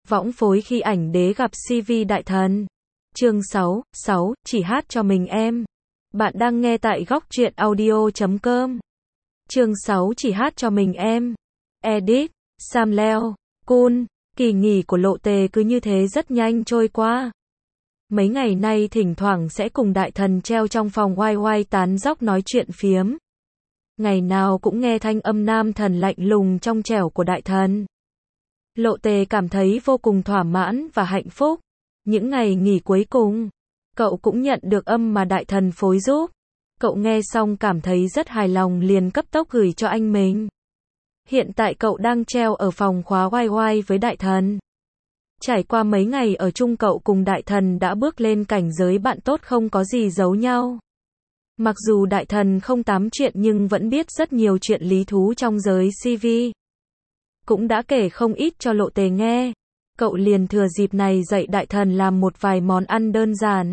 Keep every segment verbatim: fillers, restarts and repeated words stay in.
Võng phối khi ảnh đế gặp xê vê đại thần. Chương sáu, sáu, chỉ hát cho mình em. Bạn đang nghe tại góc truyện audio chấm com. Chương sáu, chỉ hát cho mình em. Edit, Sam Leo, Kun. Kỳ nghỉ của Lộ Tề cứ như thế rất nhanh trôi qua. Mấy ngày nay thỉnh thoảng sẽ cùng đại thần treo trong phòng oai oai tán dóc nói chuyện phiếm. Ngày nào cũng nghe thanh âm nam thần lạnh lùng trong trẻo của đại thần. Lộ Tề cảm thấy vô cùng thỏa mãn và hạnh phúc. Những ngày nghỉ cuối cùng, cậu cũng nhận được âm mà đại thần phối giúp. Cậu nghe xong cảm thấy rất hài lòng liền cấp tốc gửi cho anh mình. Hiện tại cậu đang treo ở phòng khóa oai oai với đại thần. Trải qua mấy ngày ở chung cậu cùng đại thần đã bước lên cảnh giới bạn tốt không có gì giấu nhau. Mặc dù đại thần không tám chuyện nhưng vẫn biết rất nhiều chuyện lý thú trong giới xê vê. Cũng đã kể không ít cho Lộ Tề nghe. Cậu liền thừa dịp này dạy đại thần làm một vài món ăn đơn giản.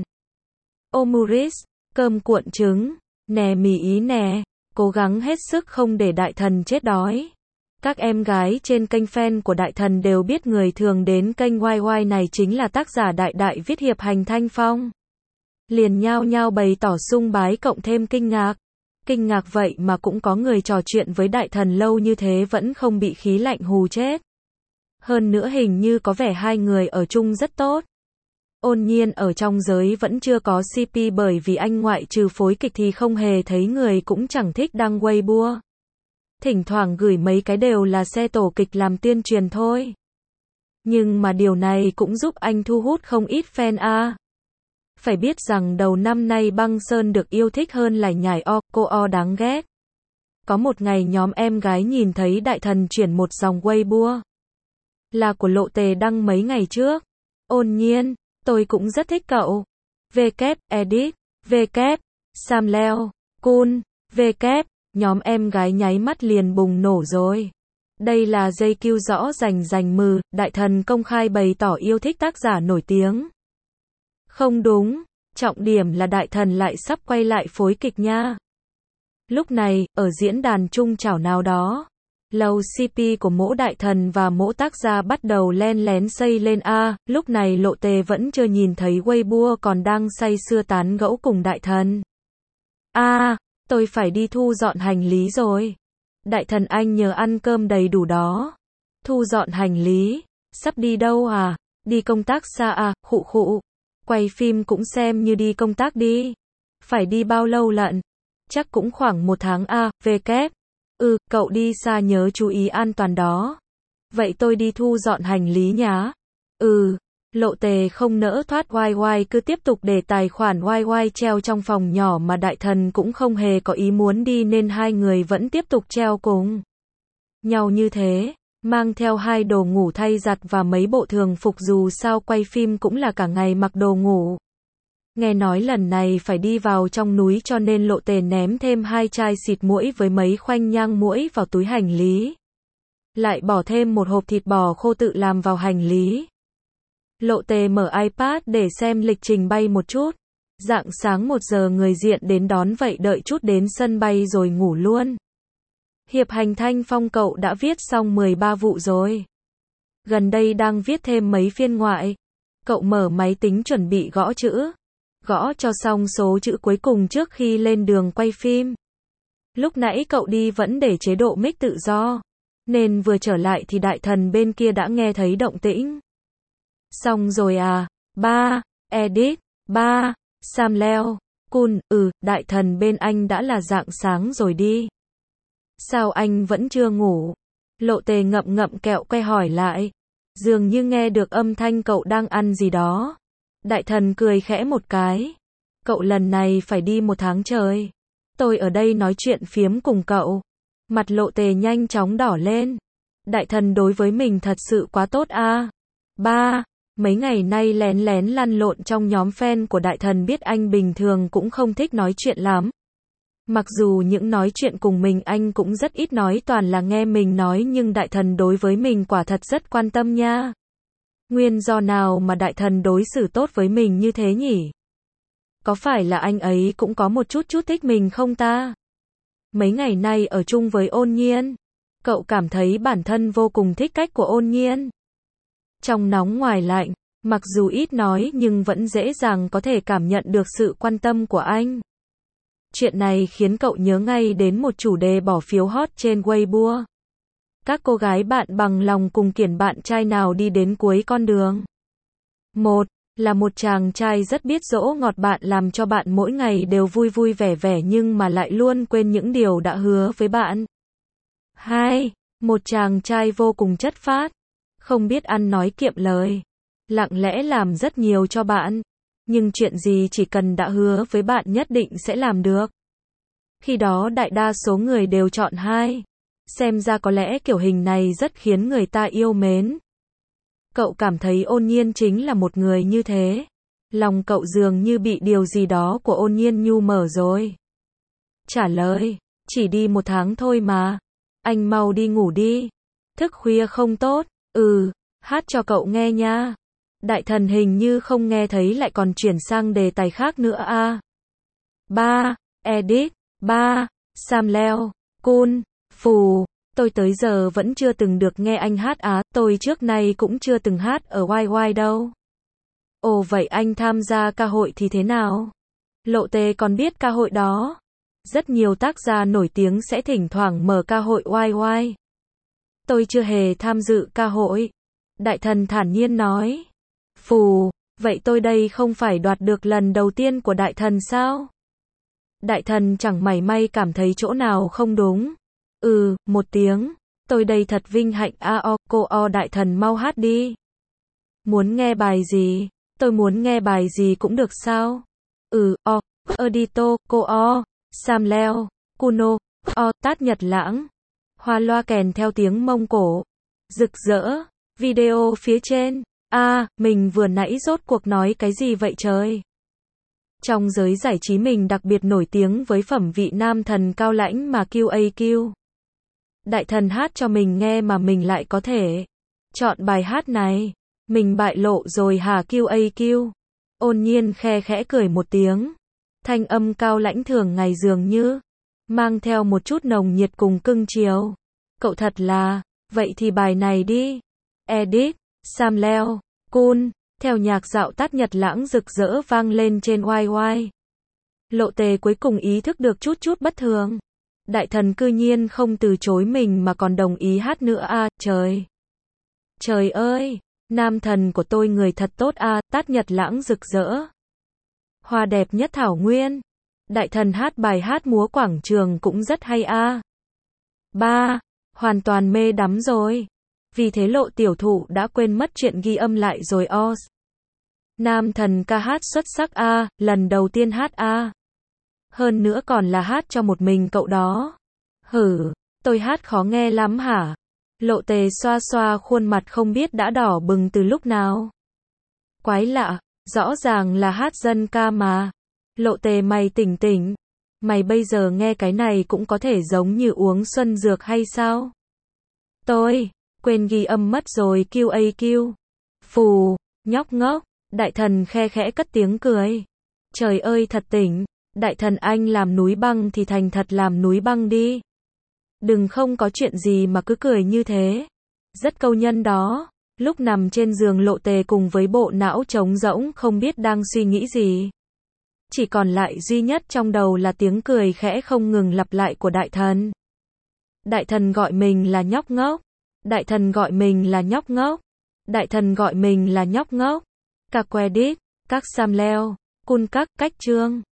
Omurice, cơm cuộn trứng, nè mì Ý nè, cố gắng hết sức không để đại thần chết đói. Các em gái trên kênh fan của đại thần đều biết người thường đến kênh oai oai này chính là tác giả đại đại viết hiệp hành Thanh Phong. Liền nhao nhao bày tỏ sung bái cộng thêm kinh ngạc. Kinh ngạc vậy mà cũng có người trò chuyện với đại thần lâu như thế vẫn không bị khí lạnh hù chết. Hơn nữa hình như có vẻ hai người ở chung rất tốt. Ôn Nhiên ở trong giới vẫn chưa có xê pê bởi vì anh ngoại trừ phối kịch thì không hề thấy người cũng chẳng thích đăng Weibo. Thỉnh thoảng gửi mấy cái đều là xe tổ kịch làm tuyên truyền thôi. Nhưng mà điều này cũng giúp anh thu hút không ít fan a. Phải biết rằng đầu năm nay Băng Sơn được yêu thích hơn lải nhải o, cô o đáng ghét. Có một ngày nhóm em gái nhìn thấy đại thần chuyển một dòng Weibo. Là của Lộ Tề đăng mấy ngày trước. Ôn Nhiên, tôi cũng rất thích cậu. V kép, edit, V kép, Sam Leo, Kun, V kép, nhóm em gái nháy mắt liền bùng nổ rồi. Đây là dây kêu rõ rành rành mừ, đại thần công khai bày tỏ yêu thích tác giả nổi tiếng. Không đúng, trọng điểm là đại thần lại sắp quay lại phối kịch nha. Lúc này, ở diễn đàn chung chảo nào đó, lầu xê pê của mỗi đại thần và mỗi tác gia bắt đầu len lén xây lên a, lúc này Lộ Tề vẫn chưa nhìn thấy Weibo còn đang say sưa tán gẫu cùng đại thần. A, tôi phải đi thu dọn hành lý rồi. Đại thần anh nhờ ăn cơm đầy đủ đó. Thu dọn hành lý, sắp đi đâu à? Đi công tác xa à, khụ khụ. Quay phim cũng xem như đi công tác đi. Phải đi bao lâu lận? Chắc cũng khoảng một tháng a, v kép. Ừ, cậu đi xa nhớ chú ý an toàn đó. Vậy tôi đi thu dọn hành lý nhá. Ừ, Lộ Tề không nỡ thoát oai oai cứ tiếp tục để tài khoản oai oai treo trong phòng nhỏ mà đại thần cũng không hề có ý muốn đi nên hai người vẫn tiếp tục treo cùng nhau như thế. Mang theo hai đồ ngủ thay giặt và mấy bộ thường phục dù sao quay phim cũng là cả ngày mặc đồ ngủ. Nghe nói lần này phải đi vào trong núi cho nên Lộ Tề ném thêm hai chai xịt muỗi với mấy khoanh nhang muỗi vào túi hành lý. Lại bỏ thêm một hộp thịt bò khô tự làm vào hành lý. Lộ Tề mở iPad để xem lịch trình bay một chút. Rạng sáng một giờ người diện đến đón vậy đợi chút đến sân bay rồi ngủ luôn. Hiệp hành Thanh Phong cậu đã viết xong mười ba vụ rồi. Gần đây đang viết thêm mấy phiên ngoại. Cậu mở máy tính chuẩn bị gõ chữ. Gõ cho xong số chữ cuối cùng trước khi lên đường quay phim. Lúc nãy cậu đi vẫn để chế độ mic tự do. Nên vừa trở lại thì đại thần bên kia đã nghe thấy động tĩnh. Xong rồi à, ba, edit, ba, Sam Leo, Kun, ừ, đại thần bên anh đã là rạng sáng rồi đi. Sao anh vẫn chưa ngủ? Lộ Tề ngậm ngậm kẹo que hỏi lại. Dường như nghe được âm thanh cậu đang ăn gì đó. Đại thần cười khẽ một cái. Cậu lần này phải đi một tháng trời. Tôi ở đây nói chuyện phiếm cùng cậu. Mặt Lộ Tề nhanh chóng đỏ lên. Đại thần đối với mình thật sự quá tốt a. Ba, mấy ngày nay lén lén lăn lộn trong nhóm fan của đại thần biết anh bình thường cũng không thích nói chuyện lắm. Mặc dù những nói chuyện cùng mình anh cũng rất ít nói toàn là nghe mình nói nhưng đại thần đối với mình quả thật rất quan tâm nha. Nguyên do nào mà đại thần đối xử tốt với mình như thế nhỉ? Có phải là anh ấy cũng có một chút chút thích mình không ta? Mấy ngày nay ở chung với Ôn Nhiên, cậu cảm thấy bản thân vô cùng thích cách của Ôn Nhiên. Trong nóng ngoài lạnh, mặc dù ít nói nhưng vẫn dễ dàng có thể cảm nhận được sự quan tâm của anh. Chuyện này khiến cậu nhớ ngay đến một chủ đề bỏ phiếu hot trên Weibo. Các cô gái bạn bằng lòng cùng kiển bạn trai nào đi đến cuối con đường. Một là một chàng trai rất biết dỗ ngọt bạn, làm cho bạn mỗi ngày đều vui vui vẻ vẻ nhưng mà lại luôn quên những điều đã hứa với bạn. Hai, một chàng trai vô cùng chất phác, không biết ăn nói kiệm lời, lặng lẽ làm rất nhiều cho bạn, nhưng chuyện gì chỉ cần đã hứa với bạn nhất định sẽ làm được. Khi đó đại đa số người đều chọn hai. Xem ra có lẽ kiểu hình này rất khiến người ta yêu mến. Cậu cảm thấy Ôn Nhiên chính là một người như thế. Lòng cậu dường như bị điều gì đó của Ôn Nhiên nhu mở rồi. Trả lời, chỉ đi một tháng thôi mà. Anh mau đi ngủ đi. Thức khuya không tốt. Ừ, hát cho cậu nghe nha. Đại thần hình như không nghe thấy lại còn chuyển sang đề tài khác nữa à. ba. Edit. ba. Sam Leo. Kun. Phù. Tôi tới giờ vẫn chưa từng được nghe anh hát á, tôi trước nay cũng chưa từng hát ở Y Y đâu. Ồ vậy anh tham gia ca hội thì thế nào? Lộ Tề còn biết ca hội đó. Rất nhiều tác gia nổi tiếng sẽ thỉnh thoảng mở ca hội Y Y. Tôi chưa hề tham dự ca hội. Đại thần thản nhiên nói. Phù, vậy tôi đây không phải đoạt được lần đầu tiên của đại thần sao? Đại thần chẳng mảy may cảm thấy chỗ nào không đúng. Ừ, một tiếng. Tôi đây thật vinh hạnh a o, cô o đại thần mau hát đi. Muốn nghe bài gì? Tôi muốn nghe bài gì cũng được sao? Ừ, o, Edito, cô o, Sam Leo, Kuno, o, Tát Nhật Lãng. Hoa loa kèn theo tiếng Mông Cổ. Rực rỡ. Video phía trên. A, à, mình vừa nãy rốt cuộc nói cái gì vậy trời? Trong giới giải trí mình đặc biệt nổi tiếng với phẩm vị nam thần cao lãnh mà quy a quy. Đại thần hát cho mình nghe mà mình lại có thể chọn bài hát này. Mình bại lộ rồi hả quy a quy? Ôn Nhiên khe khẽ cười một tiếng. Thanh âm cao lãnh thường ngày dường như mang theo một chút nồng nhiệt cùng cưng chiều. Cậu thật là, vậy thì bài này đi. Edit, Sam Leo, Kun, theo nhạc dạo Tát Nhật Lãng rực rỡ vang lên trên Y Y. Lộ Tề cuối cùng ý thức được chút chút bất thường. Đại thần cư nhiên không từ chối mình mà còn đồng ý hát nữa a, à, trời. Trời ơi, nam thần của tôi người thật tốt a, à, Tát Nhật Lãng rực rỡ. Hoa đẹp nhất thảo nguyên. Đại thần hát bài hát múa quảng trường cũng rất hay a. À. ba. Hoàn toàn mê đắm rồi. Vì thế Lộ tiểu thụ đã quên mất chuyện ghi âm lại rồi Oz. Nam thần ca hát xuất sắc a, à, lần đầu tiên hát a. À. Hơn nữa còn là hát cho một mình cậu đó. Hử, tôi hát khó nghe lắm hả? Lộ Tề xoa xoa khuôn mặt không biết đã đỏ bừng từ lúc nào. Quái lạ, rõ ràng là hát dân ca mà. Lộ Tề mày tỉnh tỉnh. Mày bây giờ nghe cái này cũng có thể giống như uống xuân dược hay sao? Tôi quên ghi âm mất rồi quy a quy. Phù, nhóc ngốc. Đại thần khe khẽ cất tiếng cười. Trời ơi thật tỉnh. Đại thần anh làm núi băng thì thành thật làm núi băng đi. Đừng không có chuyện gì mà cứ cười như thế. Rất câu nhân đó. Lúc nằm trên giường Lộ Tề cùng với bộ não trống rỗng không biết đang suy nghĩ gì. Chỉ còn lại duy nhất trong đầu là tiếng cười khẽ không ngừng lặp lại của đại thần. Đại thần gọi mình là nhóc ngốc. Đại thần gọi mình là nhóc ngốc. Đại thần gọi mình là nhóc ngốc. Các Quedit, các Sam Leo, Kun các cách chương.